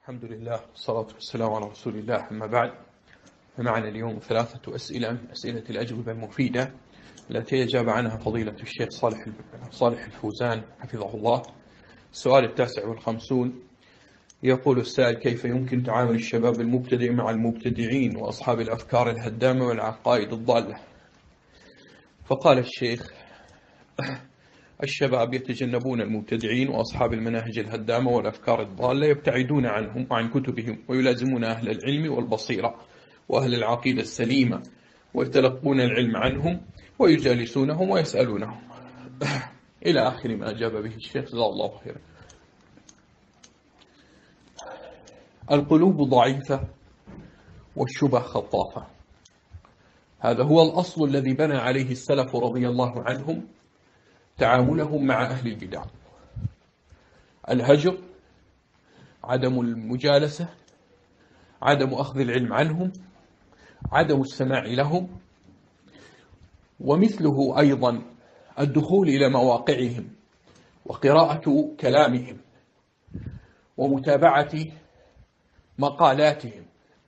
الحمد لله والصلاة والسلام على رسول الله. أما بعد، فمعنا اليوم 3 أسئلة من أسئلة الأجوبة المفيدة التي أجاب عنها فضيلة الشيخ صالح الفوزان حفظه الله. السؤال 59 يقول السائل: كيف يمكن تعامل الشباب المبتدئ مع المبتدعين وأصحاب الأفكار الهدامة والعقائد الضالة؟ فقال الشيخ: الشباب يتجنبون المبتدعين وأصحاب المناهج الهدامة والأفكار الضالة، يبتعدون عنهم وعن كتبهم، ويلازمون أهل العلم والبصيرة وأهل العقيدة السليمة، ويتلقون العلم عنهم ويجالسونهم ويسألونهم إلى آخر ما أجاب به الشيخ جزاه الله خيرا. القلوب ضعيفة والشبه خطافة، هذا هو الأصل الذي بنى عليه السلف رضي الله عنهم تعاملهم مع أهل البدع: الهجر، عدم المجالسة، عدم أخذ العلم عنهم، عدم السماع لهم، ومثله أيضا الدخول إلى مواقعهم وقراءة كلامهم ومتابعة مقالاتهم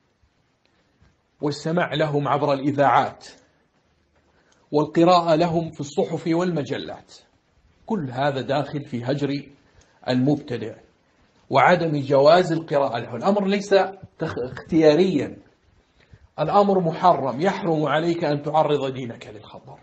والسماع لهم عبر الإذاعات والقراءة لهم في الصحف والمجلات. كل هذا داخل في هجر المبتدع وعدم جواز القراءة له. الأمر ليس اختياريا، الأمر محرم، يحرم عليك أن تعرض دينك للخطر.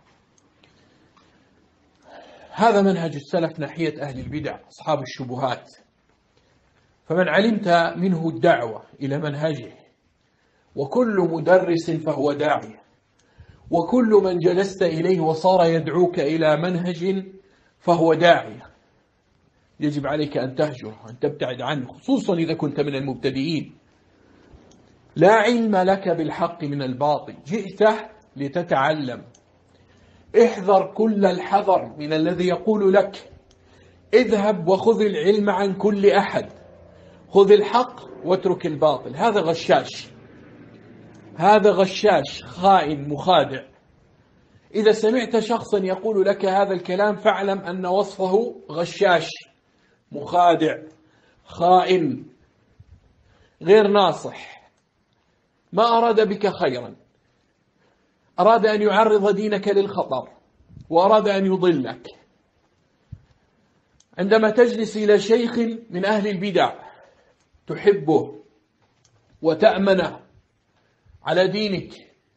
هذا منهج السلف ناحية أهل البدع أصحاب الشبهات. فمن علمت منه الدعوة إلى منهجه، وكل مدرس فهو داعية، وكل من جلست إليه وصار يدعوك إلى منهج فهو داعية، يجب عليك أن تهجره وأن تبتعد عنه، خصوصا إذا كنت من المبتدئين. لا علم لك بالحق من الباطل، جئت لتتعلم. احذر كل الحذر من الذي يقول لك: اذهب وخذ العلم عن كل أحد، خذ الحق واترك الباطل. هذا غشاش، هذا غشاش، خائن، مخادع. إذا سمعت شخصا يقول لك هذا الكلام فاعلم أن وصفه غشاش، مخادع، خائن، غير ناصح، ما أراد بك خيرا، أراد أن يعرض دينك للخطر وأراد أن يضلك. عندما تجلس إلى شيخ من أهل البدع تحبه وتأمنه على دينك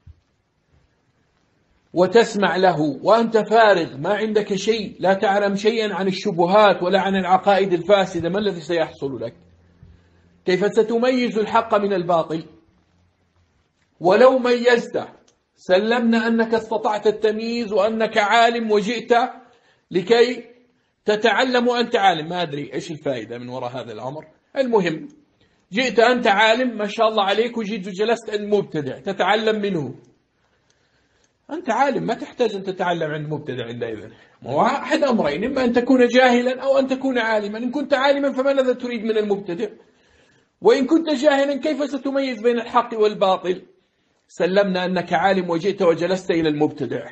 وتسمع له وأنت فارغ، ما عندك شيء، لا تعلم شيئا عن الشبهات ولا عن العقائد الفاسدة، ما الذي سيحصل لك؟ كيف ستميز الحق من الباطل؟ ولو ميزته سلمنا أنك استطعت التمييز وأنك عالم وجئت لكي تتعلم وأنت عالم. ما أدري إيش الفائدة من وراء هذا الأمر. المهم، جئت أنت عالم ما شاء الله عليك وجئت جلست عند مبتدع تتعلم منه. أنت عالم، ما تحتاج أن تتعلم عند مبتدع عندئذ. هو أحد أمرين: إما أن تكون جاهلا أو أن تكون عالما. إن كنت عالما فماذا تريد من المبتدع؟ وإن كنت جاهلا كيف ستميز بين الحق والباطل؟ سلمنا أنك عالم وجئت وجلست إلى المبتدع.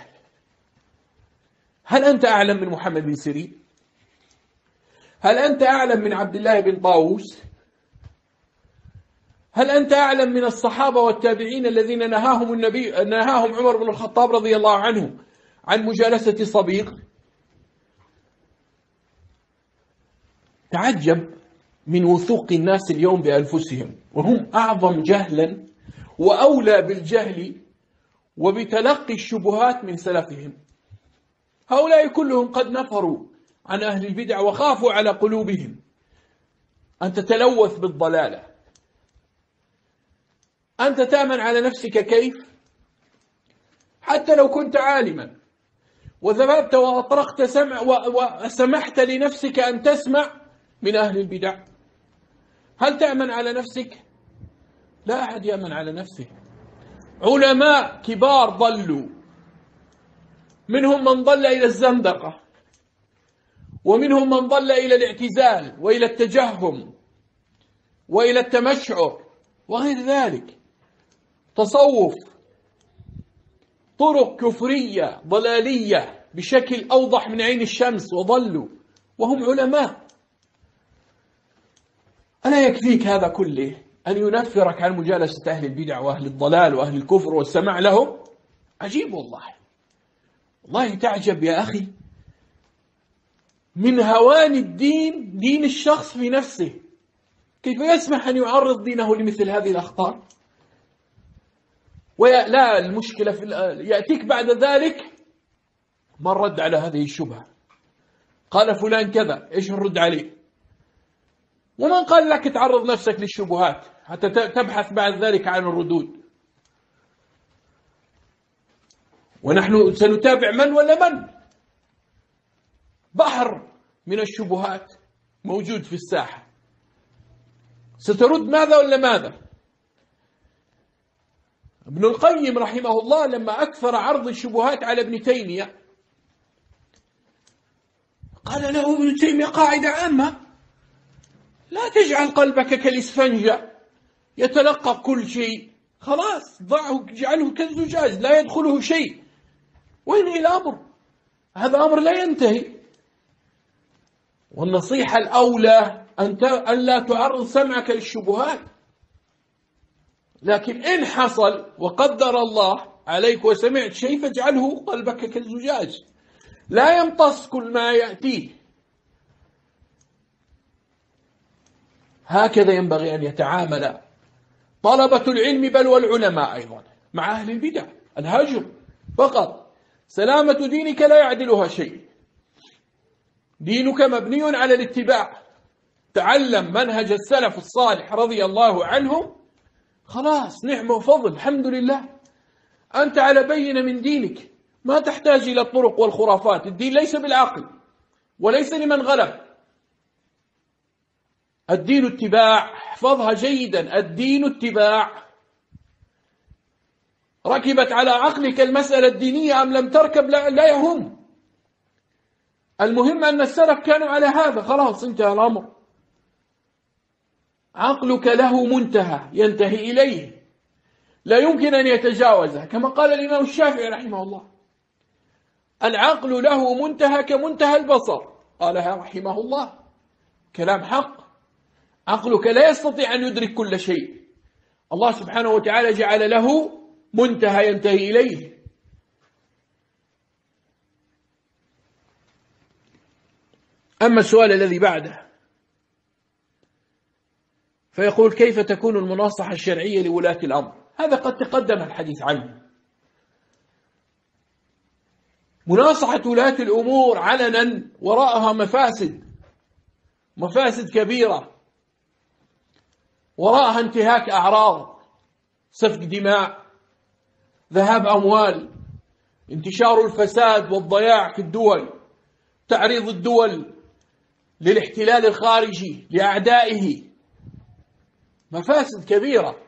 هل أنت أعلم من محمد بن سيرين؟ هل أنت أعلم من عبد الله بن طاووس؟ هل أنت أعلم من الصحابة والتابعين الذين نهاهم عمر بن الخطاب رضي الله عنه عن مجالسة صبيغ؟ تعجب من وثوق الناس اليوم بأنفسهم، وهم أعظم جهلا وأولى بالجهل وبتلقي الشبهات من سلفهم. هؤلاء كلهم قد نفروا عن أهل البدع وخافوا على قلوبهم أن تتلوث بالضلالة. أنت تأمن على نفسك كيف؟ حتى لو كنت عالما وذهبت وأطرقت وسمحت لنفسك أن تسمع من أهل البدع، هل تأمن على نفسك؟ لا أحد يأمن على نفسه. علماء كبار ضلوا، منهم من ضل إلى الزندقة، ومنهم من ضل إلى الاعتزال وإلى التجهم وإلى التمشعر وغير ذلك. تصوف، طرق كفرية ضلالية بشكل أوضح من عين الشمس، وضلوا وهم علماء. ألا يكفيك هذا كله أن ينفرك عن مجالسة أهل البدع وأهل الضلال وأهل الكفر والسماع لهم؟ عجيب والله. والله تعجب يا أخي من هوان الدين، دين الشخص في نفسه، كيف يسمح أن يعرض دينه لمثل هذه الأخطار؟ ولا المشكلة يأتيك بعد ذلك من رد على هذه الشبهة، قال فلان كذا، إيش نرد عليه؟ ومن قال لك تعرض نفسك للشبهات حتى تبحث بعد ذلك عن الردود؟ ونحن سنتابع من ولا من؟ بحر من الشبهات موجود في الساحة، سترد ماذا ولا ماذا؟ ابن القيم رحمه الله لما أكثر عرض الشبهات على ابن تيمية قال له ابن تيمية قاعدة عامة: لا تجعل قلبك كالإسفنجة يتلقى كل شيء، خلاص ضعه، اجعله كالزجاج لا يدخله شيء. وين الأمر؟ هذا أمر لا ينتهي. والنصيحة الأولى أن لا تعرض سمعك للشبهات، لكن إن حصل وقدر الله عليك وسمعت شيء فاجعله قلبك كالزجاج، لا يمتص كل ما يأتيه. هكذا ينبغي أن يتعامل طلبة العلم بل والعلماء أيضا مع أهل البدع. الهجر فقط، سلامة دينك لا يعدلها شيء، دينك مبني على الاتباع. تعلم منهج السلف الصالح رضي الله عنهم، خلاص نعمة وفضل، الحمد لله، أنت على بينة من دينك، ما تحتاج إلى الطرق والخرافات. الدين ليس بالعقل وليس لمن غلب، الدين اتباع. احفظها جيدا، الدين اتباع. ركبت على عقلك المسألة الدينية أم لم تركب لا يهم، المهم أن السلف كانوا على هذا، خلاص انتهى الأمر. عقلك له منتهى ينتهي إليه، لا يمكن أن يتجاوزه، كما قال الإمام الشافعي رحمه الله: العقل له منتهى كمنتهى البصر، قالها رحمه الله، كلام حق. عقلك لا يستطيع أن يدرك كل شيء، الله سبحانه وتعالى جعل له منتهى ينتهي إليه. أما السؤال الذي بعده فيقول: كيف تكون المناصحة الشرعية لولاة الأمر؟ هذا قد تقدم الحديث عنه. مناصحة ولاة الأمور علنا وراءها مفاسد كبيرة، وراءها انتهاك أعراض، سفك دماء، ذهاب أموال، انتشار الفساد والضياع في الدول، تعريض الدول للاحتلال الخارجي لأعدائه، مفاسد كبيرة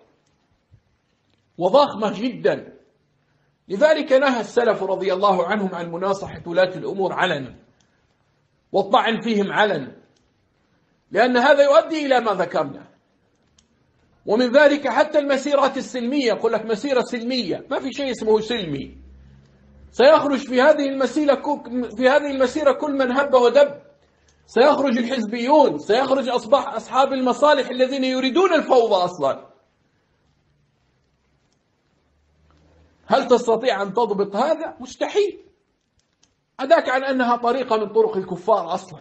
وضخمة جدا. لذلك نهى السلف رضي الله عنهم عن مناصحة ولاة الأمور علنا والطعن فيهم علنا، لأن هذا يؤدي إلى ما ذكرنا. ومن ذلك حتى المسيرات السلمية، يقول لك مسيرة سلمية، ما في شيء اسمه سلمي. سيخرج في هذه المسيرة كل من هب ودب، سيخرج الحزبيون، سيخرج أصحاب المصالح الذين يريدون الفوضى أصلا. هل تستطيع أن تضبط هذا؟ مستحيل. أداك عن أنها طريقة من طرق الكفار أصلا،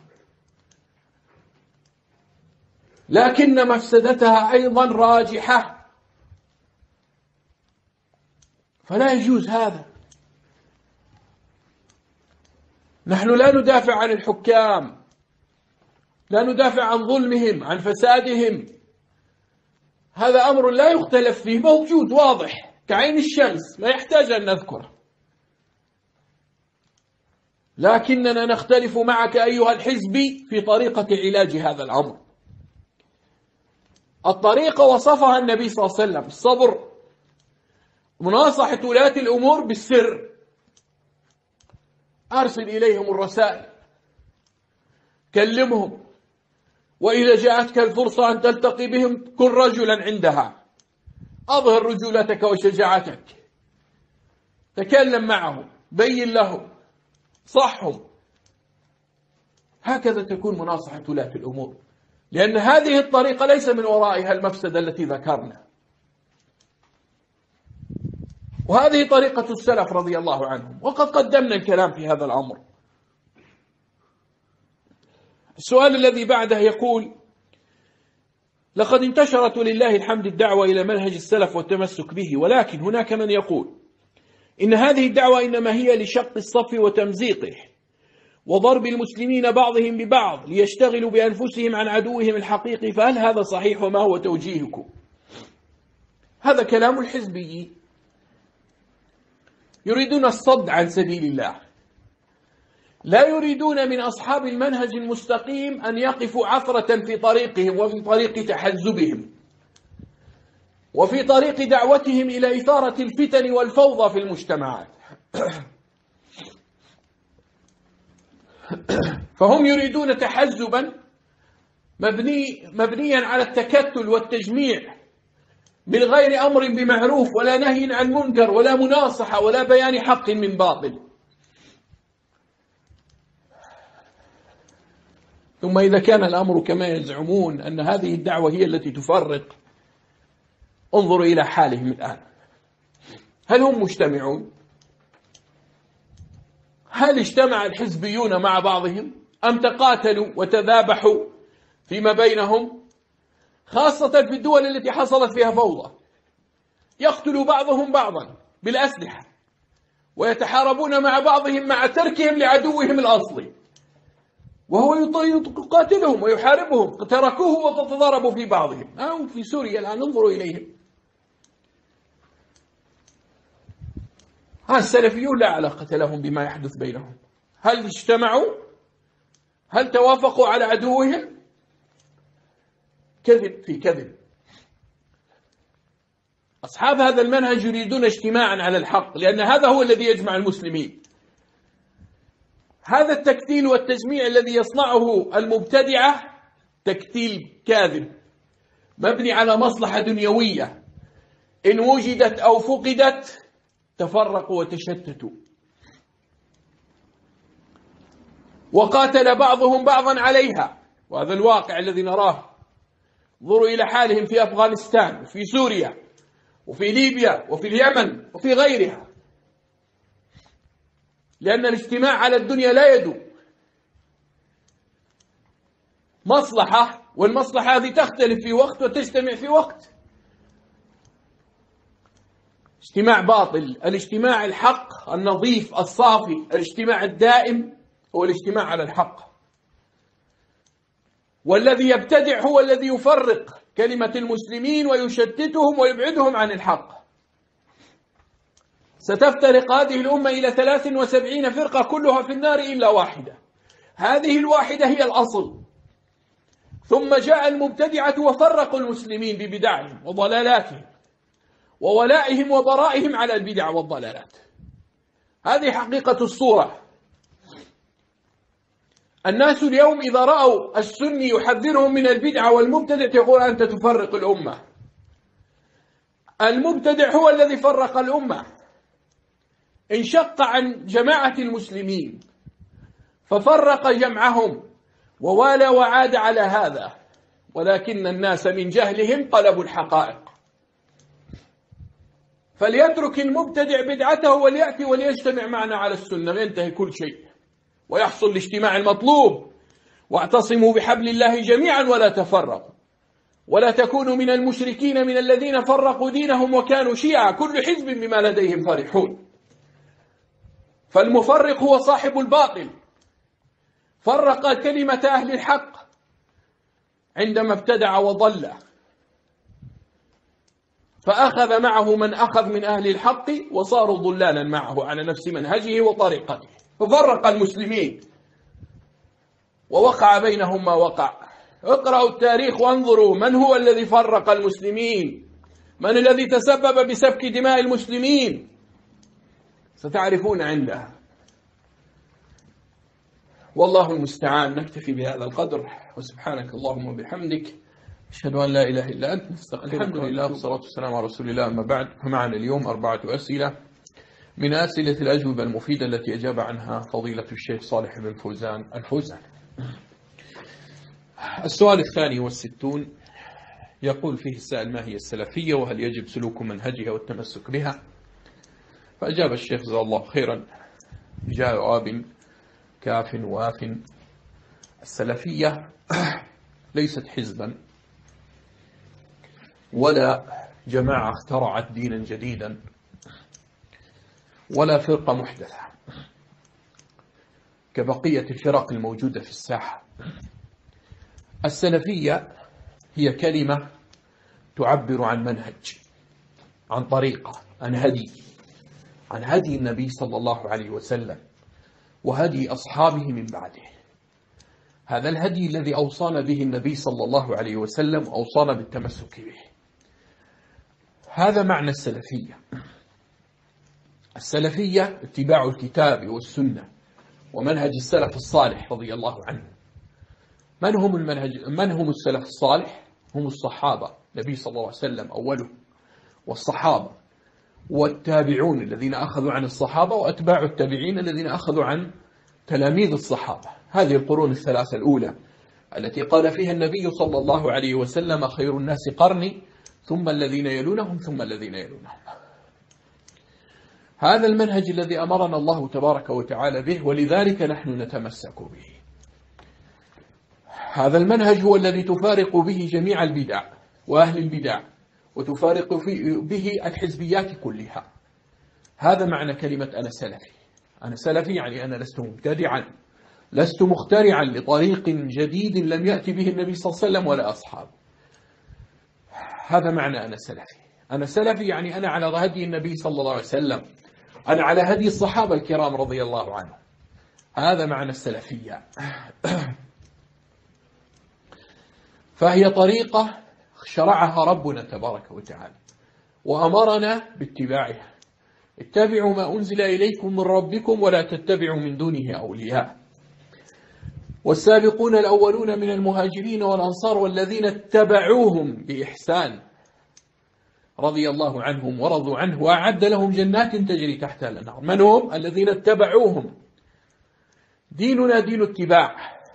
لكن مفسدتها أيضا راجحة، فلا يجوز هذا. نحن لا ندافع عن الحكام، لا ندافع عن ظلمهم، عن فسادهم، هذا أمر لا يختلف فيه، موجود واضح كعين الشمس، ما يحتاج أن نذكره. لكننا نختلف معك أيها الحزبي في طريقة علاج هذا الأمر. الطريقة وصفها النبي صلى الله عليه وسلم: الصبر، مناصحة ولاة الأمور بالسر، أرسل إليهم الرسائل، كلمهم، وإذا جاءتك الفرصة أن تلتقي بهم كن رجلا عندها، أظهر رجولتك وشجاعتك، تكلم معهم، بين لهم، صحهم. هكذا تكون مناصحة ولاة الأمور. لأن هذه الطريقة ليس من ورائها المفسدة التي ذكرنا، وهذه طريقة السلف رضي الله عنهم، وقد قدمنا الكلام في هذا الأمر. السؤال الذي بعده يقول: لقد انتشرت ولله الحمد الدعوة إلى منهج السلف والتمسك به، ولكن هناك من يقول إن هذه الدعوة إنما هي لشق الصف وتمزيقه وضرب المسلمين بعضهم ببعض ليشتغلوا بأنفسهم عن عدوهم الحقيقي، فهل هذا صحيح وما هو توجيهكم؟ هذا كلام الحزبي، يريدون الصد عن سبيل الله، لا يريدون من أصحاب المنهج المستقيم أن يقفوا عثرة في طريقهم وفي طريق تحزبهم وفي طريق دعوتهم إلى إثارة الفتن والفوضى في المجتمعات. فهم يريدون تحزبا مبنيا على التكتل والتجميع من غير أمر بمعروف ولا نهي عن منكر ولا مناصحة ولا بيان حق من باطل. ثم إذا كان الأمر كما يزعمون أن هذه الدعوة هي التي تفرق، انظروا إلى حالهم الآن. هل هم مجتمعون؟ هل اجتمع الحزبيون مع بعضهم أم تقاتلوا وتذابحوا فيما بينهم؟ خاصة في الدول التي حصلت فيها فوضى، يقتل بعضهم بعضا بالأسلحة ويتحاربون مع بعضهم مع تركهم لعدوهم الأصلي، وهو يقاتلهم ويحاربهم، تركوه وتتضاربوا في بعضهم. أو في سوريا الآن انظروا إليهم. السلفيون لا علاقة لهم بما يحدث بينهم. هل اجتمعوا؟ هل توافقوا على عدوهم؟ كذب في كذب. أصحاب هذا المنهج يريدون اجتماعا على الحق، لأن هذا هو الذي يجمع المسلمين. هذا التكتيل والتجميع الذي يصنعه المبتدعة تكتيل كاذب مبني على مصلحة دنيوية، إن وجدت أو فقدت تفرقوا وتشتتوا، وقاتل بعضهم بعضا عليها، وهذا الواقع الذي نراه. انظروا إلى حالهم في أفغانستان وفي سوريا وفي ليبيا وفي اليمن وفي غيرها، لأن الاجتماع على الدنيا لا يدوم. مصلحة، والمصلحة هذه تختلف في وقت وتجتمع في وقت. اجتماع باطل. الاجتماع الحق النظيف الصافي، الاجتماع الدائم هو الاجتماع على الحق. والذي يبتدع هو الذي يفرق كلمة المسلمين ويشتتهم ويبعدهم عن الحق. ستفترق هذه الأمة إلى 73 فرقة كلها في النار إلا واحدة. هذه الواحدة هي الأصل. ثم جاء المبتدعة وفرقوا المسلمين ببدعهم وضلالاتهم وولائهم وبرائهم على البدع والضلالات. هذه حقيقة الصورة. الناس اليوم إذا رأوا السني يحذرهم من البدعة والمبتدع يقول أنت تفرق الأمة. المبتدع هو الذي فرق الأمة، انشق عن جماعة المسلمين ففرق جمعهم ووالى وعاد على هذا، ولكن الناس من جهلهم قلبوا الحقائق. فليترك المبتدع بدعته وليأتي وليجتمع معنا على السنة، ينتهي كل شيء ويحصل الاجتماع المطلوب. واعتصموا بحبل الله جميعا ولا تفرقوا ولا تكونوا من المشركين من الذين فرقوا دينهم وكانوا شيعا كل حزب بما لديهم فرحون. فالمفرق هو صاحب الباطل، فرق كلمة أهل الحق عندما ابتدع وضل، فأخذ معه من أخذ من أهل الحق وصاروا ضلالا معه على نفس منهجه وطريقته، ففرق المسلمين ووقع بينهم ما وقع. اقرأوا التاريخ وانظروا من هو الذي فرق المسلمين، من الذي تسبب بسفك دماء المسلمين، ستعرفون عندها. والله المستعان. نكتفي بهذا القدر، وسبحانك اللهم وبحمدك أشهد أن لا إله إلا أنت نستغفرك. الحمد لله والصلاة والسلام على رسول الله. أما بعد، فمعنا اليوم 4 أسئلة من أسئلة الأجوبة المفيدة التي أجاب عنها فضيلة الشيخ صالح بن فوزان الفوزان. السؤال 62 يقول فيه السائل: ما هي السلفية وهل يجب سلوك منهجها والتمسك بها؟ فأجاب الشيخ جزاه الله خيرا بجواب كاف واف. السلفية ليست حزبا ولا جماعة اخترعت دينا جديدا ولا فرقة محدثة كبقية الفرق الموجودة في الساحة. السلفية هي كلمة تعبر عن منهج، عن طريقة، عن هدي النبي صلى الله عليه وسلم وهدي أصحابه من بعده. هذا الهدي الذي أوصانا به النبي صلى الله عليه وسلم، أوصانا بالتمسك به. هذا معنى السلفية. السلفية اتباع الكتاب والسنة ومنهج السلف الصالح رضي الله عنه. من هم السلف الصالح؟ هم الصحابة، النبي صلى الله عليه وسلم أوله، والصحابة والتابعون الذين أخذوا عن الصحابة وأتباع التابعين الذين أخذوا عن تلاميذ الصحابة. هذه القرون الثلاثة الأولى التي قال فيها النبي صلى الله عليه وسلم: خير الناس قرني ثم الذين يلونهم ثم الذين يلونهم. هذا المنهج الذي أمرنا الله تبارك وتعالى به، ولذلك نحن نتمسك به. هذا المنهج هو الذي تفارق به جميع البدع وأهل البدع، وتفارق به الحزبيات كلها. هذا معنى كلمة أنا سلفي. أنا سلفي يعني أنا لست مبتدعا، لست مخترعا لطريق جديد لم يأتي به النبي صلى الله عليه وسلم ولا أصحابه. هذا معنى أنا سلفي. أنا سلفي يعني أنا على هدي النبي صلى الله عليه وسلم، أنا على هدي الصحابة الكرام رضي الله عنهم. هذا معنى السلفية. فهي طريقة شرعها ربنا تبارك وتعالى وأمرنا باتباعها. اتبعوا ما أنزل إليكم من ربكم ولا تتبعوا من دونه أولياء. والسابقون الأولون من المهاجرين والأنصار والذين اتبعوهم بإحسان رضي الله عنهم ورضوا عنه وأعد لهم جنات تجري تحتها الأنهار. من هم؟ الذين اتبعوهم. ديننا دين اتباع.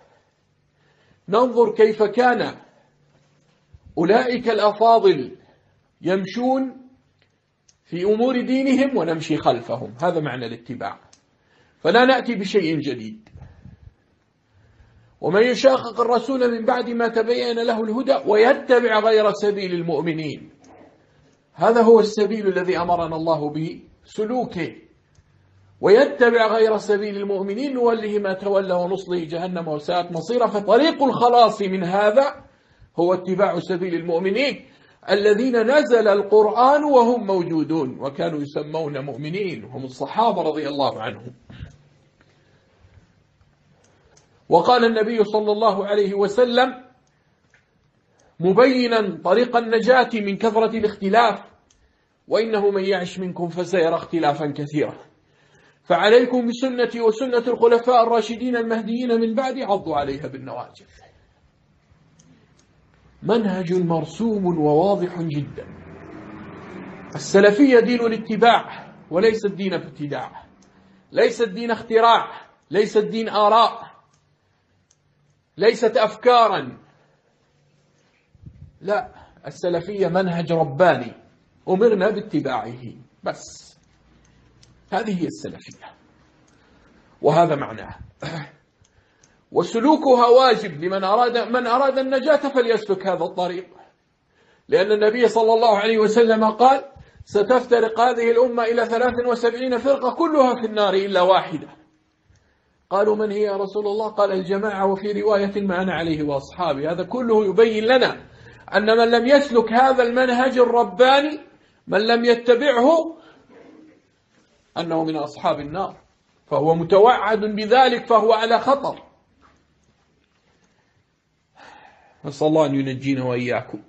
ننظر كيف كان أولئك الأفاضل يمشون في أمور دينهم ونمشي خلفهم. هذا معنى الاتباع. فلا نأتي بشيء جديد. ومن يشاقق الرسول من بعد ما تبين له الهدى ويتبع غير سبيل المؤمنين. هذا هو السبيل الذي أمرنا الله بسلوكه. ويتبع غير سبيل المؤمنين نوله ما تولى ونصله جهنم وساءت مصيرا. فطريق الخلاص من هذا هو اتباع سبيل المؤمنين الذين نزل القرآن وهم موجودون وكانوا يسمون مؤمنين، هم الصحابة رضي الله عنهم. وقال النبي صلى الله عليه وسلم مبينا طريق النجاة من كثرة الاختلاف: وإنه من يعش منكم فسيرى اختلافا كثيرا، فعليكم بسنتي وسنة الخلفاء الراشدين المهديين من بعد عضوا عليها بالنواجذ. منهج مرسوم وواضح جدا. السلفية دين الاتباع وليس الدين ابتداع، ليس الدين اختراع، ليس الدين آراء، ليست أفكارا. لا، السلفية منهج رباني أمرنا باتباعه بس. هذه هي السلفية وهذا معناها. وسلوكها واجب لمن أراد النجاة فليسلك هذا الطريق، لأن النبي صلى الله عليه وسلم قال: ستفترق هذه الأمة إلى 73 فرقة كلها في النار إلا واحدة. قالوا: من هي يا رسول الله؟ قال: الجماعة، وفي رواية ما أنا عليه وأصحابي. هذا كله يبين لنا أن من لم يسلك هذا المنهج الرباني، من لم يتبعه، أنه من أصحاب النار، فهو متوعد بذلك، فهو على خطر. نسأل الله أن ينجينا وإياكم.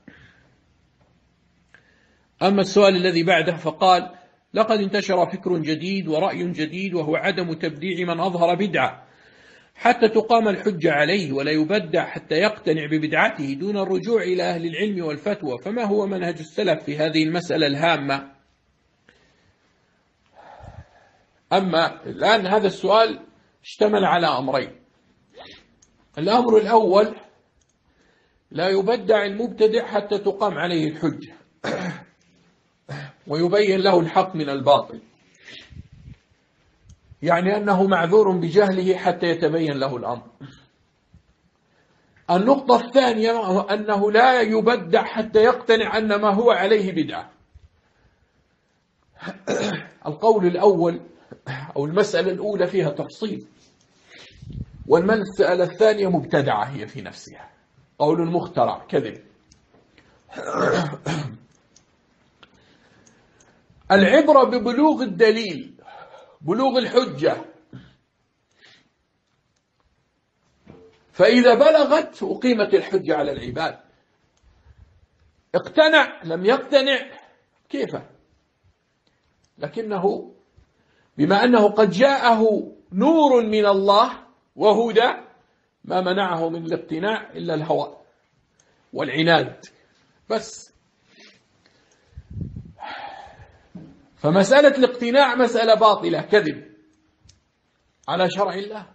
أما السؤال الذي بعده فقال: لقد انتشر فكر جديد ورأي جديد، وهو عدم تبديع من أظهر بدعة حتى تقام الحجة عليه، ولا يبدع حتى يقتنع ببدعته دون الرجوع إلى أهل العلم والفتوى. فما هو منهج السلف في هذه المسألة الهامة؟ أما الآن هذا السؤال اشتمل على أمرين. الأمر الأول لا يبدع المبتدع حتى تقام عليه الحجة ويبين له الحق من الباطل، يعني أنه معذور بجهله حتى يتبين له الأمر. النقطة الثانية أنه لا يبدع حتى يقتنع أن ما هو عليه بدعة. القول الأول أو المسألة الأولى فيها تفصيل، والمسألة الثانية مبتدعة هي في نفسها، قول مخترع كذب. العبرة ببلوغ الدليل، بلوغ الحجة، فإذا بلغت أقيمت الحجة على العباد. اقتنع لم يقتنع كيف؟ لكنه بما أنه قد جاءه نور من الله وهدى ما منعه من الاقتناع إلا الهوى والعناد بس. فمسألة الاقتناع مسألة باطلة، كذب على شرع الله.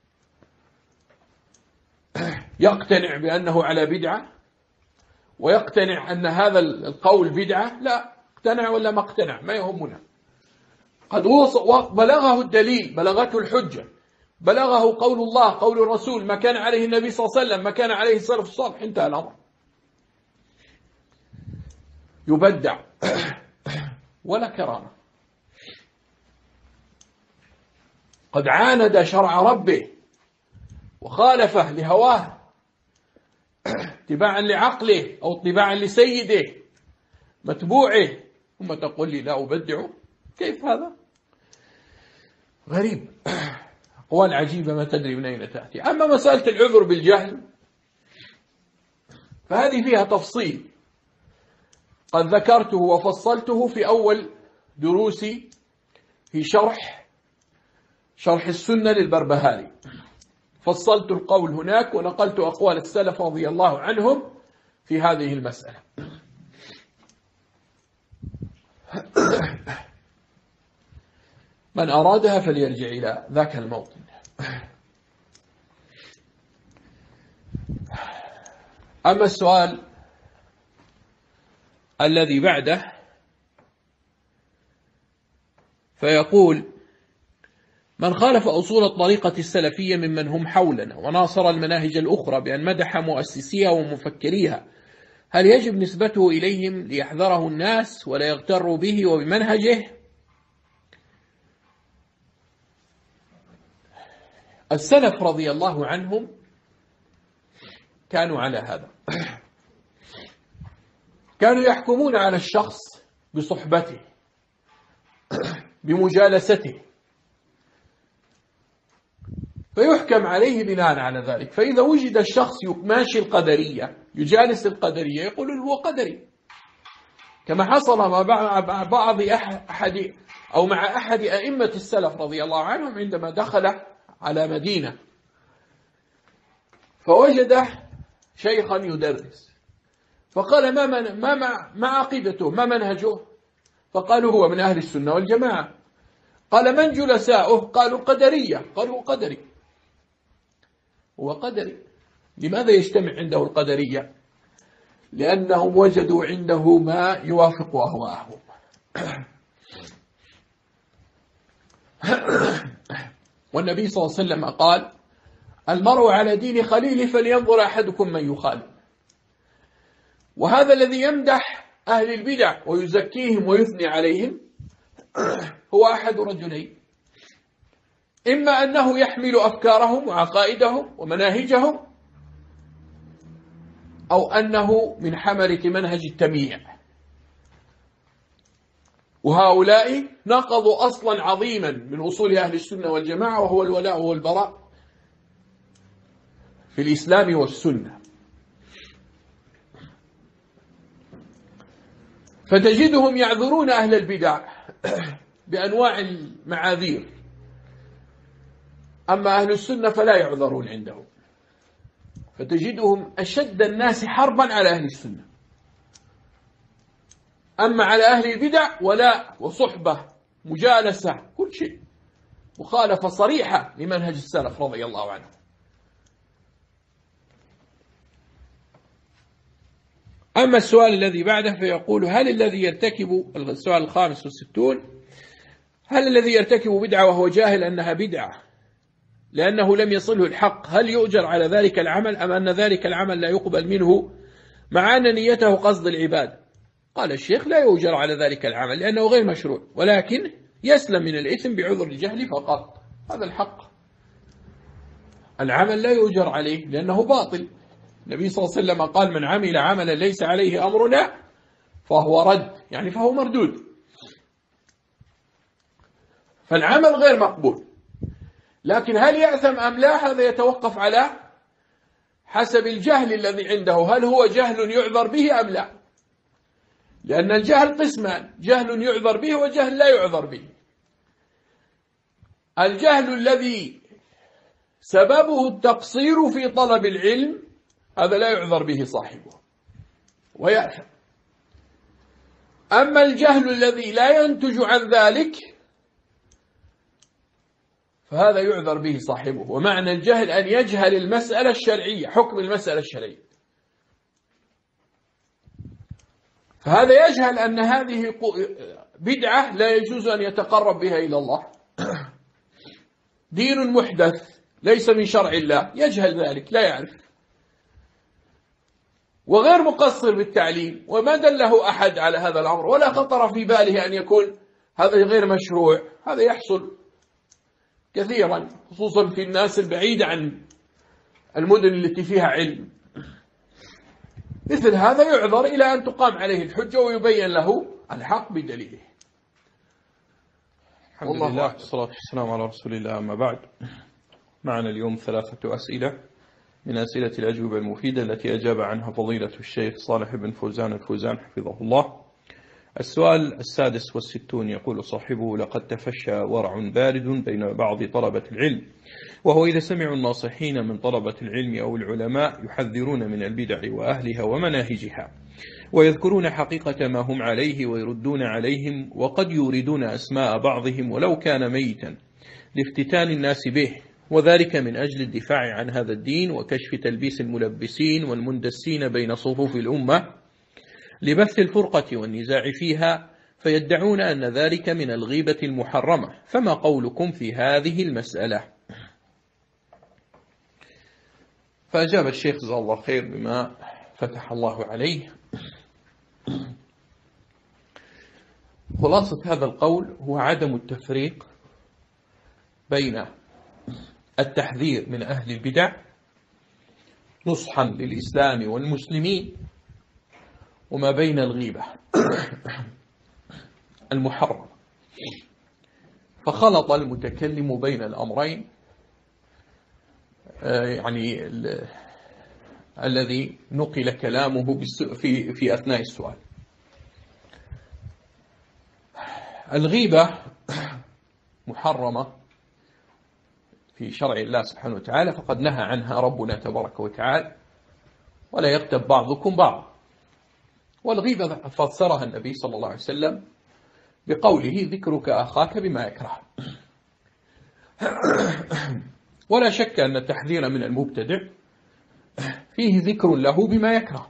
يقتنع بأنه على بدعة ويقتنع أن هذا القول بدعة، لا اقتنع ولا ما اقتنع ما يهمنا. قد بلغه الدليل، بلغته الحجة، بلغه قول الله قول الرسول، ما كان عليه النبي صلى الله عليه وسلم، ما كان عليه السلف الصالح، انتهى الأمر. يبدع ولا كرامة. قد عاند شرع ربه وخالفه لهواه اتباعا لعقله أو اتباعا لسيده متبوعه، ثم تقول لي لا أبدعه؟ كيف هذا؟ غريب. أقوال عجيبة ما تدري من أين تأتي. أما مسألة العذر بالجهل فهذه فيها تفصيل قد ذكرته وفصلته في أول دروسي في شرح السنة للبربهاري. فصلت القول هناك ونقلت أقوال السلف رضي الله عنهم في هذه المسألة. من أرادها فليرجع إلى ذاك الموطن. أما السؤال الذي بعده فيقول: من خالف أصول الطريقة السلفية ممن هم حولنا وناصر المناهج الأخرى بأن مدح مؤسسيها ومفكريها، هل يجب نسبته إليهم ليحذره الناس ولا يغتروا به وبمنهجه؟ السلف رضي الله عنهم كانوا على هذا، كانوا يحكمون على الشخص بصحبته بمجالسته، فيحكم عليه بناء على ذلك. فإذا وجد الشخص ماشي القدرية يجالس القدرية يقول هو قدري، كما حصل مع بعض أحد أو مع أحد أئمة السلف رضي الله عنهم عندما دخل على مدينة فوجد شيخا يدرس، فقال ما عقيدته ما منهجه؟ فقالوا هو من أهل السنة والجماعة. قال من جلساؤه؟ قالوا قدرية. قالوا قدري، هو قدري. لماذا يجتمع عنده القدرية؟ لأنهم وجدوا عنده ما يوافق أهواءهم. والنبي صلى الله عليه وسلم قال: المرء على دين خليله فلينظر أحدكم من يخالف. وهذا الذي يمدح أهل البدع ويزكيهم ويثني عليهم هو أحد رجلين: إما أنه يحمل أفكارهم وعقائدهم ومناهجهم، أو أنه من حملة منهج التمييع. وهؤلاء نقضوا أصلا عظيما من أصول أهل السنة والجماعة، وهو الولاء والبراء في الإسلام والسنة. فتجدهم يعذرون أهل البدع بأنواع المعاذير، أما أهل السنة فلا يعذرون عندهم، فتجدهم أشد الناس حربا على أهل السنة. أما على أهل البدع ولاء وصحبة مجالسة كل شيء، مخالفة صريحة لمنهج السلف رضي الله عنه. أما السؤال الذي بعده فيقول هل الذي يرتكب، السؤال 65، هل الذي يرتكب بدعة وهو جاهل أنها بدعة لأنه لم يصله الحق هل يؤجر على ذلك العمل أم أن ذلك العمل لا يقبل منه مع أن نيته قصد العباد؟ قال الشيخ لا يؤجر على ذلك العمل لأنه غير مشروع، ولكن يسلم من الإثم بعذر الجهل فقط. هذا الحق، العمل لا يؤجر عليه لأنه باطل. النبي صلى الله عليه وسلم قال من عمل عملا ليس عليه أمرنا فهو رد، يعني فهو مردود. فالعمل غير مقبول، لكن هل يأثم أم لا هذا يتوقف على حسب الجهل الذي عنده، هل هو جهل يعذر به أم لا؟ لأن الجهل قسمان، جهل يعذر به وجهل لا يعذر به. الجهل الذي سببه التقصير في طلب العلم هذا لا يعذر به صاحبه ويأثم. أما الجهل الذي لا ينتج عن ذلك فهذا يعذر به صاحبه. ومعنى الجهل أن يجهل المسألة الشرعية، حكم المسألة الشرعية، فهذا يجهل أن هذه بدعة لا يجوز أن يتقرب بها إلى الله، دين محدث ليس من شرع الله، يجهل ذلك لا يعرف، وغير مقصر بالتعليم، وما دله أحد على هذا الأمر ولا خطر في باله أن يكون هذا غير مشروع. هذا يحصل كثيرا خصوصا في الناس البعيدة عن المدن التي فيها علم. مثل هذا يعذر إلى أن تقام عليه الحجة ويبين له الحق بدليله. الحمد لله والصلاة والسلام على رسول الله. أما بعد، معنا اليوم 3 أسئلة من أسئلة الأجوبة المفيدة التي أجاب عنها فضيلة الشيخ صالح بن فوزان الفوزان حفظه الله. السؤال 66 يقول صاحبه: لقد تفشى ورع بارد بين بعض طلبة العلم، وهو إذا سمعوا الناصحين من طلبة العلم أو العلماء يحذرون من البدع وأهلها ومناهجها، ويذكرون حقيقة ما هم عليه ويردون عليهم، وقد يوردون أسماء بعضهم ولو كان ميتا لافتتان الناس به، وذلك من أجل الدفاع عن هذا الدين وكشف تلبيس الملبسين والمندسين بين صفوف الأمة لبث الفرقة والنزاع فيها، فيدعون أن ذلك من الغيبة المحرمة، فما قولكم في هذه المسألة؟ فأجاب الشيخ جزاه الله خير بما فتح الله عليه. خلاصة هذا القول هو عدم التفريق بين التحذير من أهل البدع نصحا للإسلام والمسلمين وما بين الغيبة المحرمة. فخلط المتكلم بين الأمرين، يعني الذي نقل كلامه في أثناء السؤال. الغيبة محرمة في شرع الله سبحانه وتعالى، فقد نهى عنها ربنا تبارك وتعالى: ولا يغتب بعضكم بعض. والغيبة فسرها النبي صلى الله عليه وسلم بقوله: ذكرك أخاك بما يكره. ولا شك أن التحذير من المبتدع فيه ذكر له بما يكره،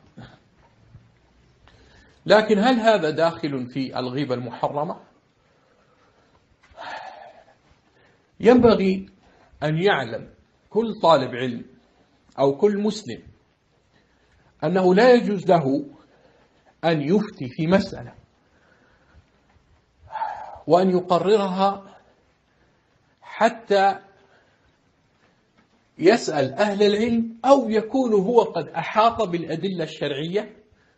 لكن هل هذا داخل في الغيبة المحرمة؟ ينبغي أن يعلم كل طالب علم أو كل مسلم أنه لا يجوز له أن يفتي في مسألة وأن يقررها حتى يسأل أهل العلم، أو يكون هو قد أحاط بالأدلة الشرعية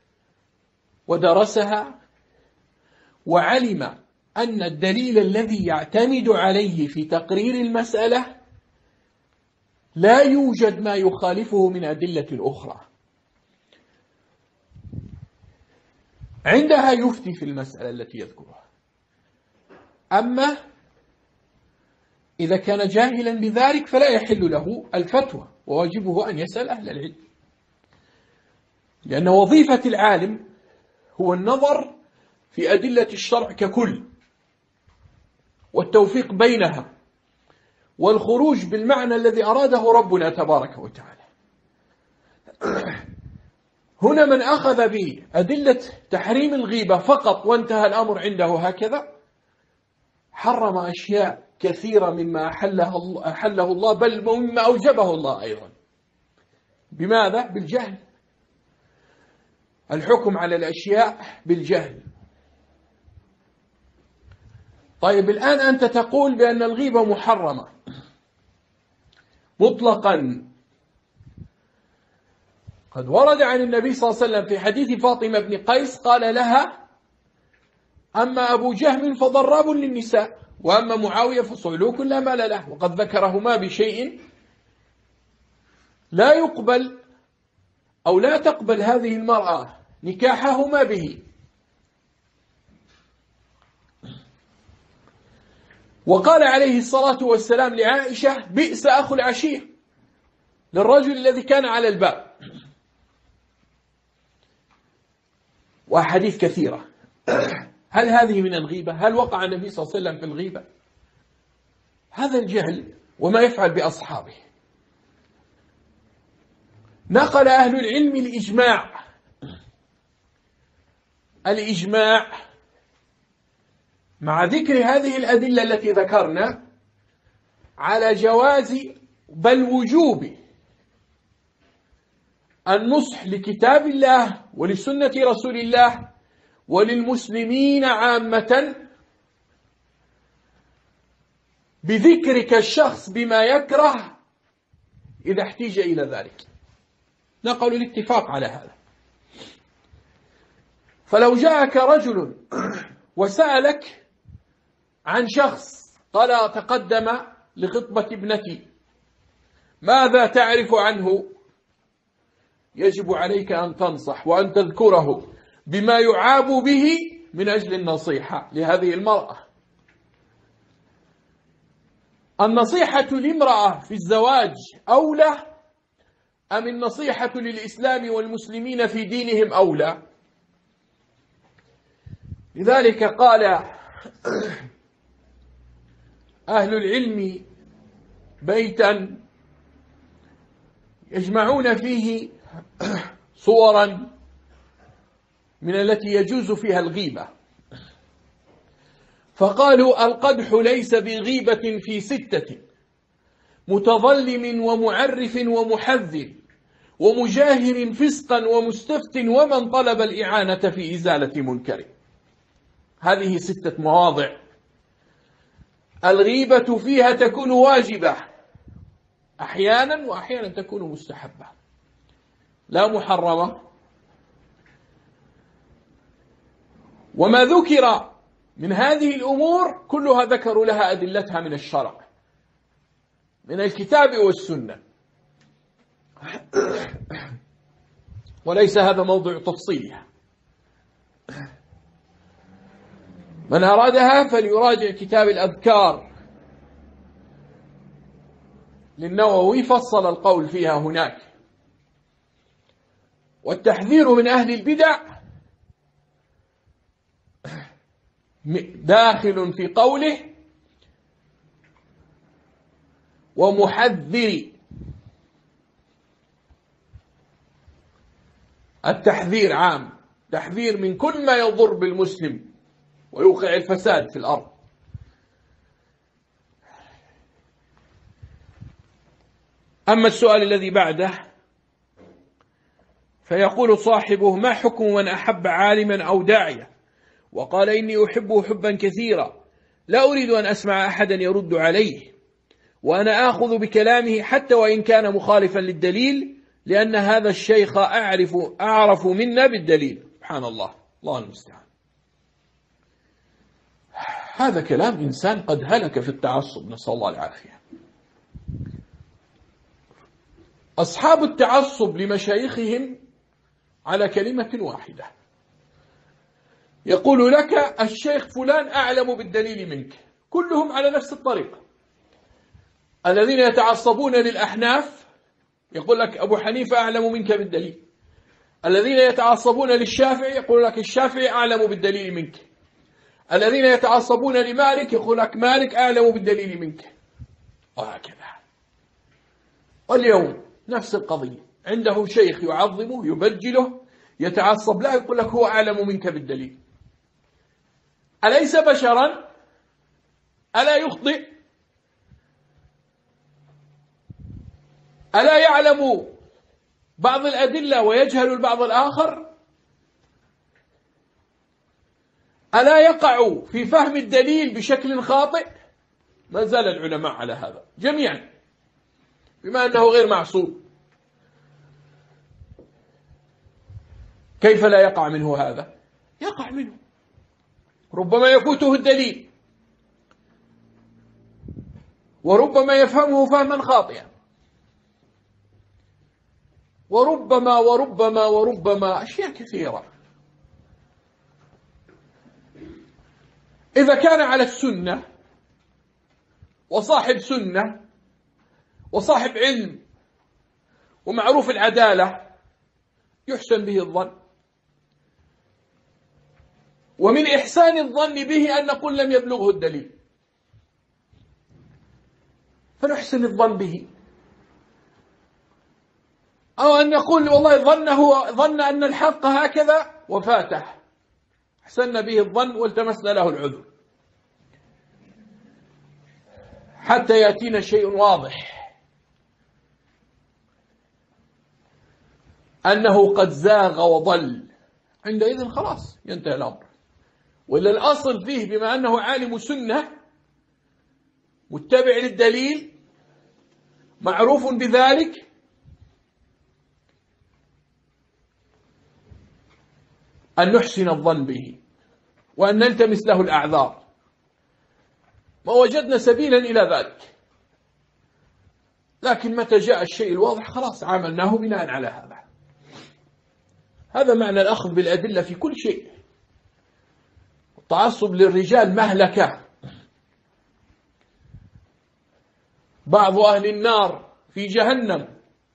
ودرسها وعلم أن الدليل الذي يعتمد عليه في تقرير المسألة لا يوجد ما يخالفه من أدلة أخرى، عندها يفتي في المسألة التي يذكرها. أما إذا كان جاهلا بذلك فلا يحل له الفتوى، وواجبه أن يسأل أهل العلم، لأن وظيفة العالم هو النظر في أدلة الشرع ككل والتوفيق بينها والخروج بالمعنى الذي أراده ربنا تبارك وتعالى. هنا من أخذ بأدلة تحريم الغيبة فقط وانتهى الأمر عنده هكذا حرم أشياء كثيرة مما أحله الله، بل مما أوجبه الله أيضا. بماذا؟ بالجهل. الحكم على الأشياء بالجهل. طيب الآن أنت تقول بأن الغيبة محرمة مطلقا. قد ورد عن النبي صلى الله عليه وسلم في حديث فاطمة بن قيس قال لها: أما أبو جهم فضراب للنساء، وأما معاوية فصعلوك لا مال له. وقد ذكرهما بشيء لا يقبل أو لا تقبل هذه المرأة نكاحهما به. وقال عليه الصلاة والسلام لعائشة: بئس أخو العشير، للرجل الذي كان على الباب. وأحاديث كثيرة. هل هذه من الغيبة؟ هل وقع النبي صلى الله عليه وسلم في الغيبة؟ هذا الجهل وما يفعل بأصحابه. نقل أهل العلم الإجماع مع ذكر هذه الأدلة التي ذكرنا على جواز بل وجوب النصح لكتاب الله ولسنة رسول الله وللمسلمين عامة بذكرك الشخص بما يكره إذا احتيج إلى ذلك. نقل الاتفاق على هذا. فلو جاءك رجل وسألك عن شخص قال: تقدم لخطبة ابنتي، ماذا تعرف عنه؟ يجب عليك أن تنصح وأن تذكره بما يعاب به من أجل النصيحة لهذه المرأة. النصيحة لامرأة في الزواج أولى أم النصيحة للإسلام والمسلمين في دينهم أولى؟ لذلك قال أهل العلم بيتا يجمعون فيه صورا من التي يجوز فيها الغيبة، فقالوا: القدح ليس بغيبة في 6: متظلم ومعرف ومحذر ومجاهر فسقا ومستفت ومن طلب الإعانة في إزالة منكر. هذه 6 مواضع الغيبة فيها تكون واجبة أحيانا، وأحيانا تكون مستحبة لا محرمة. وما ذكر من هذه الأمور كلها ذكروا لها أدلتها من الشرع، من الكتاب والسنة، وليس هذا موضوع تفصيلها. من أرادها فليراجع كتاب الأذكار للنووي، فصل القول فيها هناك. والتحذير من أهل البدع داخل في قوله ومحذر. التحذير عام، تحذير من كل ما يضر بالمسلم ويوقع الفساد في الأرض. أما السؤال الذي بعده فيقول صاحبه: ما حكم من أحب عالما أو داعية وقال إني أحبه حبا كثيرا، لا أريد أن أسمع أحدا يرد عليه، وأنا آخذ بكلامه حتى وإن كان مخالفا للدليل، لأن هذا الشيخ أعرف منا بالدليل. سبحان الله، الله المستعان. هذا كلام إنسان قد هلك في التعصب، نسأل الله العافية. أصحاب التعصب لمشايخهم على كلمة واحدة، يقول لك الشيخ فلان أعلم بالدليل منك، كلهم على نفس الطريقة. الذين يتعصبون للأحناف يقول لك أبو حنيفة أعلم منك بالدليل. الذين يتعصبون للشافعي يقول لك الشافعي أعلم بالدليل منك. الذين يتعصبون لمالك يقول لك مالك أعلم بالدليل منك، وهكذا. واليوم نفس القضية، عنده شيخ يعظمه يبجله يتعصب لا، يقول لك هو أعلم منك بالدليل. أليس بشرا؟ ألا يخطئ؟ ألا يعلم بعض الأدلة ويجهل البعض الآخر؟ ألا يقع في فهم الدليل بشكل خاطئ؟ ما زال العلماء على هذا جميعا، بما أنه غير معصوم. كيف لا يقع منه هذا؟ يقع منه، ربما يفوته الدليل، وربما يفهمه فهما خاطئا، وربما أشياء كثيرة. إذا كان على السنة وصاحب سنة وصاحب علم ومعروف العدالة يحسن به الظن، ومن إحسان الظن به أن نقول لم يبلغه الدليل، فنحسن الظن به. أو أن نقول والله ظن أن الحق هكذا وفاته، حسن به الظن والتمسنا له العذر، حتى يأتينا شيء واضح أنه قد زاغ وضل، عندئذ خلاص ينتهي الأمر. وإلا الأصل فيه بما أنه عالم سنة متبع للدليل معروف بذلك، أن نحسن الظن به وأن نلتمس له الأعذار، ما وجدنا سبيلا إلى ذلك. لكن متى جاء الشيء الواضح خلاص عاملناه بناء على هذا. هذا معنى الأخذ بالأدلة في كل شيء. التعصب للرجال مهلكة. بعض أهل النار في جهنم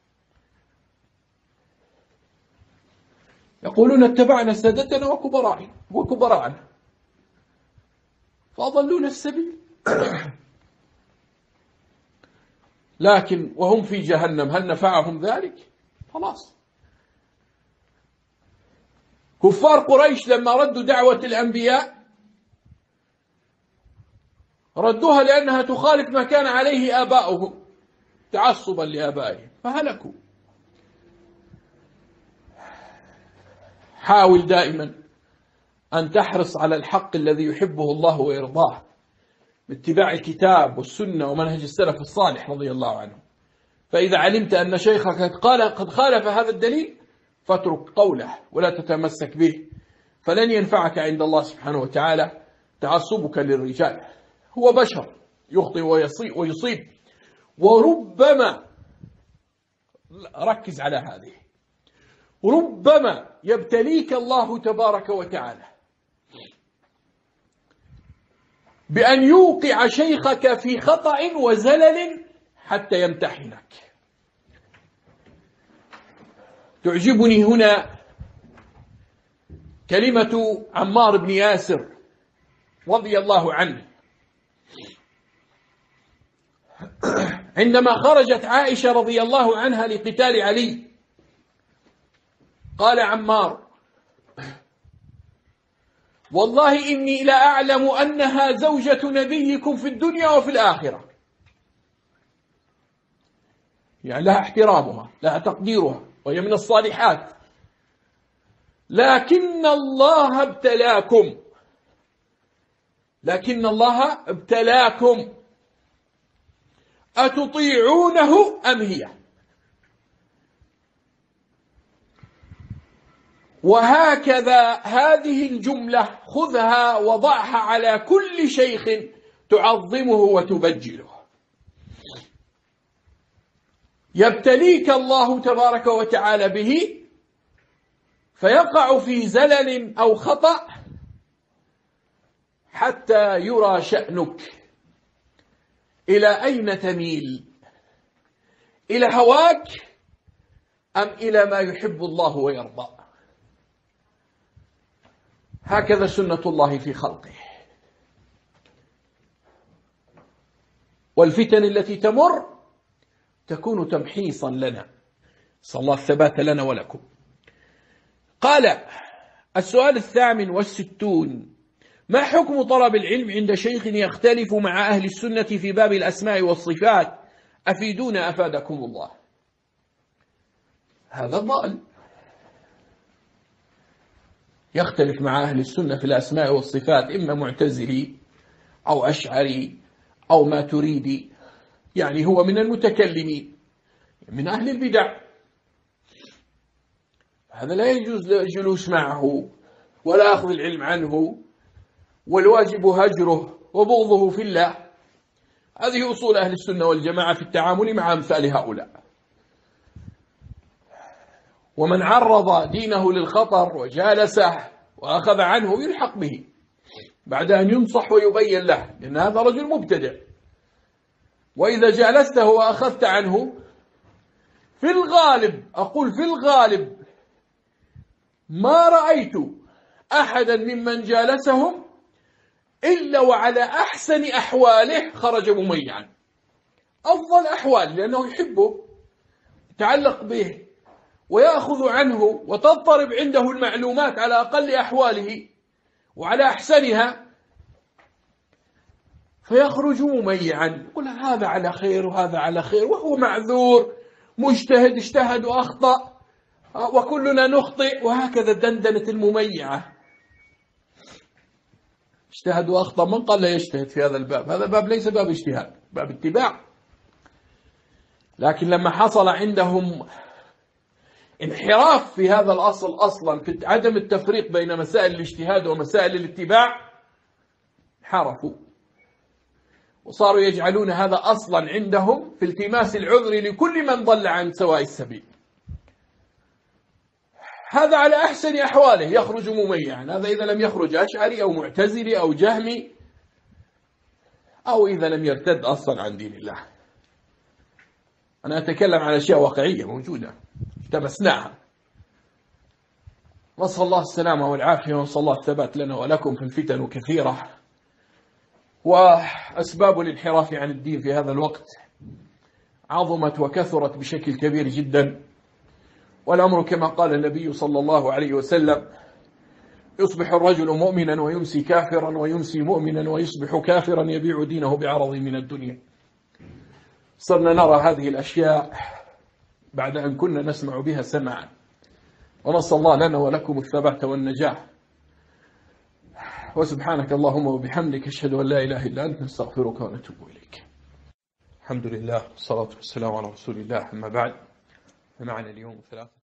يقولون اتبعنا سادتنا وكبراءنا فأضلونا السبيل. لكن وهم في جهنم هل نفعهم ذلك؟ خلاص. كفار قريش لما ردوا دعوة الأنبياء ردوها لأنها تخالف ما كان عليه آباؤهم تعصبا لآبائهم فهلكوا. حاول دائما أن تحرص على الحق الذي يحبه الله ويرضاه باتباع الكتاب والسنة ومنهج السلف الصالح رضي الله عنه. فإذا علمت أن شيخك قد خالف هذا الدليل فاترك قوله ولا تتمسك به، فلن ينفعك عند الله سبحانه وتعالى تعصبك للرجال. هو بشر يخطئ ويصيب، وربما، ركز على هذه، ربما يبتليك الله تبارك وتعالى بأن يوقع شيخك في خطأ وزلل حتى يمتحنك. تعجبني هنا كلمة عمار بن ياسر رضي الله عنه عندما خرجت عائشة رضي الله عنها لقتال علي. قال عمار: والله إني لا أعلم أنها زوجة نبيكم في الدنيا وفي الآخرة، يعني لها احترامها لها تقديرها وهي من الصالحات، لكن الله ابتلاكم أتطيعونه أم هي؟ وهكذا هذه الجملة خذها وضعها على كل شيخ تعظمه وتبجله. يبتليك الله تبارك وتعالى به فيقع في زلل أو خطأ حتى يرى شأنك إلى أين تميل، إلى هواك أم إلى ما يحب الله ويرضى. هكذا سنة الله في خلقه. والفتن التي تمر تكون تمحيصا لنا، صلى الله الثبات لنا ولكم. قال: السؤال 68: ما حكم طلب العلم عند شيخ يختلف مع أهل السنة في باب الأسماء والصفات؟ أفيدونا أفادكم الله. هذا ضال، يختلف مع أهل السنة في الأسماء والصفات، إما معتزلي أو أشعري أو ماتريدي، يعني هو من المتكلمين من أهل البدع. هذا لا يجوز الجلوس معه ولا أخذ العلم عنه، والواجب هجره وبغضه في الله. هذه أصول أهل السنة والجماعة في التعامل مع أمثال هؤلاء. ومن عرض دينه للخطر وجالسه وأخذ عنه يلحق به بعد أن ينصح ويبين له، لأن هذا رجل مبتدع. وإذا جالسته وأخذت عنه، في الغالب، أقول في الغالب، ما رأيت أحدا ممن جالسهم إلا وعلى أحسن أحواله خرج مميعا، أفضل أحوال، لأنه يحبه، يتعلق به ويأخذ عنه، وتضطرب عنده المعلومات على أقل أحواله وعلى أحسنها، فيخرج مميعا، يقول هذا على خير وهذا على خير، وهو معذور، مجتهد، اجتهد وأخطأ، وكلنا نخطئ، وهكذا دندنة المميعة. اجتهد وأخطأ، من قال لا يجتهد في هذا الباب؟ هذا الباب ليس باب اجتهاد، باب اتباع. لكن لما حصل عندهم انحراف في هذا الأصل أصلا، في عدم التفريق بين مسائل الاجتهاد ومسائل الاتباع، انحرفوا وصاروا يجعلون هذا أصلا عندهم في التماس العذر لكل من ضل عن سواء السبيل. هذا على أحسن أحواله يخرج مميعا، هذا إذا لم يخرج أشعري أو معتزلي أو جهمي، أو إذا لم يرتد أصلا عن دين الله. أنا أتكلم عن أشياء واقعية موجودة تمسناها. نسأل الله السلامة والعافية، ونسأل الله الثبات لنا ولكم في الفتن كثيرة، وأسباب الانحراف عن الدين في هذا الوقت عظمت وكثرت بشكل كبير جدا. والأمر كما قال النبي صلى الله عليه وسلم: يصبح الرجل مؤمنا ويمسي كافرا، ويمسي مؤمنا ويصبح كافرا، يبيع دينه بعرض من الدنيا. صرنا نرى هذه الأشياء بعد أن كنا نسمع بها سمعا، ونسأل الله لنا ولكم الثبات والنجاح. وسبحانك اللهم وبحمدك، أشهد أن لا إله إلا أنت، نستغفرك ونتوب إليك. الحمد لله والصلاة والسلام على رسول الله، أما بعد، فمعنا اليوم 3